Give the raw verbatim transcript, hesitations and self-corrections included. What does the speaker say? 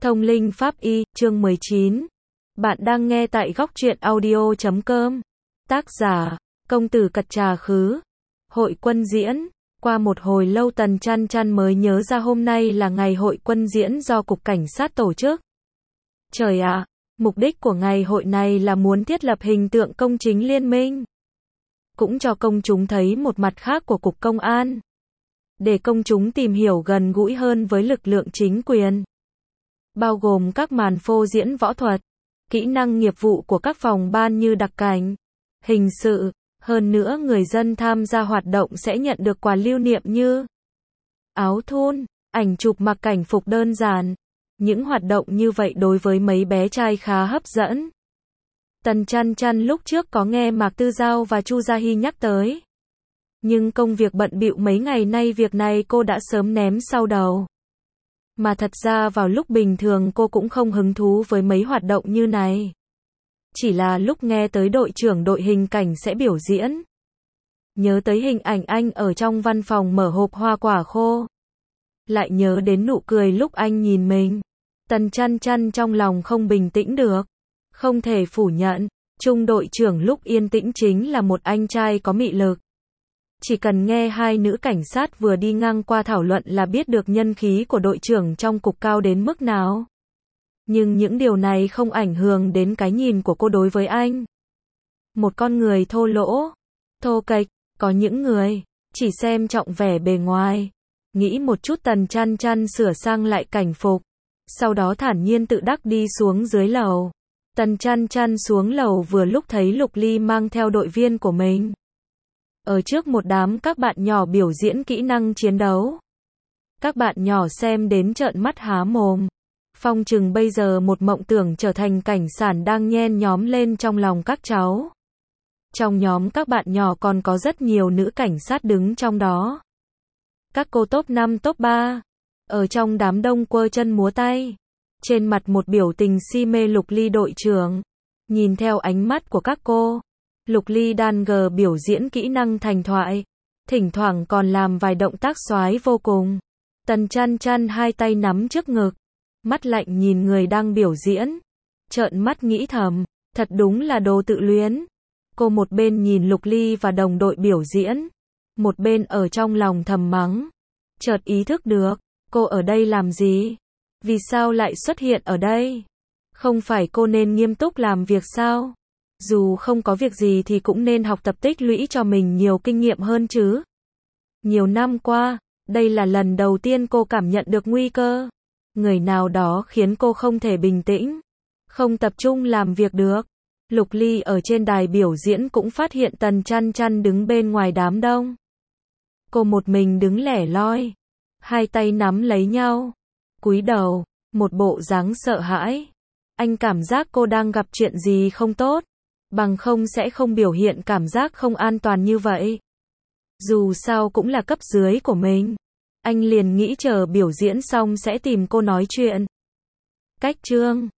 Thông linh pháp y, chương mười chín. Bạn đang nghe tại góc truyện audio chấm com. Tác giả, công tử Cật Trà Khứ. Hội quân diễn. Qua một hồi lâu Tần Chăn Chăn mới nhớ ra hôm nay là ngày hội quân diễn do Cục Cảnh sát tổ chức. Trời ạ, mục đích của ngày hội này là muốn thiết lập hình tượng công chính liên minh. Cũng cho công chúng thấy một mặt khác của Cục Công an. Để công chúng tìm hiểu gần gũi hơn với lực lượng chính quyền. Bao gồm các màn phô diễn võ thuật, kỹ năng nghiệp vụ của các phòng ban như đặc cảnh, hình sự. Hơn nữa người dân tham gia hoạt động sẽ nhận được quà lưu niệm như áo thun, ảnh chụp mặc cảnh phục đơn giản. Những hoạt động như vậy đối với mấy bé trai khá hấp dẫn. Tần Chăn Chăn lúc trước có nghe Mạc Tư Giao và Chu Gia Hy nhắc tới. Nhưng công việc bận bịu mấy ngày nay việc này cô đã sớm ném sau đầu. Mà thật ra vào lúc bình thường cô cũng không hứng thú với mấy hoạt động như này. Chỉ là lúc nghe tới đội trưởng đội hình cảnh sẽ biểu diễn. Nhớ tới hình ảnh anh ở trong văn phòng mở hộp hoa quả khô. Lại nhớ đến nụ cười lúc anh nhìn mình. Tần Chăn Chăn trong lòng không bình tĩnh được. Không thể phủ nhận, trung đội trưởng lúc yên tĩnh chính là một anh trai có mị lực. Chỉ cần nghe hai nữ cảnh sát vừa đi ngang qua thảo luận là biết được nhân khí của đội trưởng trong cục cao đến mức nào. Nhưng những điều này không ảnh hưởng đến cái nhìn của cô đối với anh. Một con người thô lỗ, thô kệch, có những người chỉ xem trọng vẻ bề ngoài. Nghĩ một chút Tần Chăn Chăn sửa sang lại cảnh phục, sau đó thản nhiên tự đắc đi xuống dưới lầu. Tần Chăn Chăn xuống lầu vừa lúc thấy Lục Ly mang theo đội viên của mình. Ở trước một đám các bạn nhỏ biểu diễn kỹ năng chiến đấu. Các bạn nhỏ xem đến trợn mắt há mồm. Phong Trừng bây giờ một mộng tưởng trở thành cảnh sản đang nhen nhóm lên trong lòng các cháu. Trong nhóm các bạn nhỏ còn có rất nhiều nữ cảnh sát đứng trong đó. Các cô top năm top ba. Ở trong đám đông quơ chân múa tay. Trên mặt một biểu tình si mê Lục Ly đội trưởng. Nhìn theo ánh mắt của các cô. Lục Ly đan gờ biểu diễn kỹ năng thành thoại. Thỉnh thoảng còn làm vài động tác xoái vô cùng. Tần Chăn Chăn hai tay nắm trước ngực. Mắt lạnh nhìn người đang biểu diễn. Trợn mắt nghĩ thầm. Thật đúng là đồ tự luyến. Cô một bên nhìn Lục Ly và đồng đội biểu diễn. Một bên ở trong lòng thầm mắng. Chợt ý thức được. Cô ở đây làm gì? Vì sao lại xuất hiện ở đây? Không phải cô nên nghiêm túc làm việc sao? Dù không có việc gì thì cũng nên học tập tích lũy cho mình nhiều kinh nghiệm hơn chứ. Nhiều năm qua, đây là lần đầu tiên cô cảm nhận được nguy cơ. Người nào đó khiến cô không thể bình tĩnh, không tập trung làm việc được. Lục Ly ở trên đài biểu diễn cũng phát hiện Tần Chăn Chăn đứng bên ngoài đám đông. Cô một mình đứng lẻ loi, hai tay nắm lấy nhau, cúi đầu, một bộ dáng sợ hãi. Anh cảm giác cô đang gặp chuyện gì không tốt. Bằng không sẽ không biểu hiện cảm giác không an toàn như vậy. Dù sao cũng là cấp dưới của mình. Anh liền nghĩ chờ biểu diễn xong sẽ tìm cô nói chuyện. Cách chương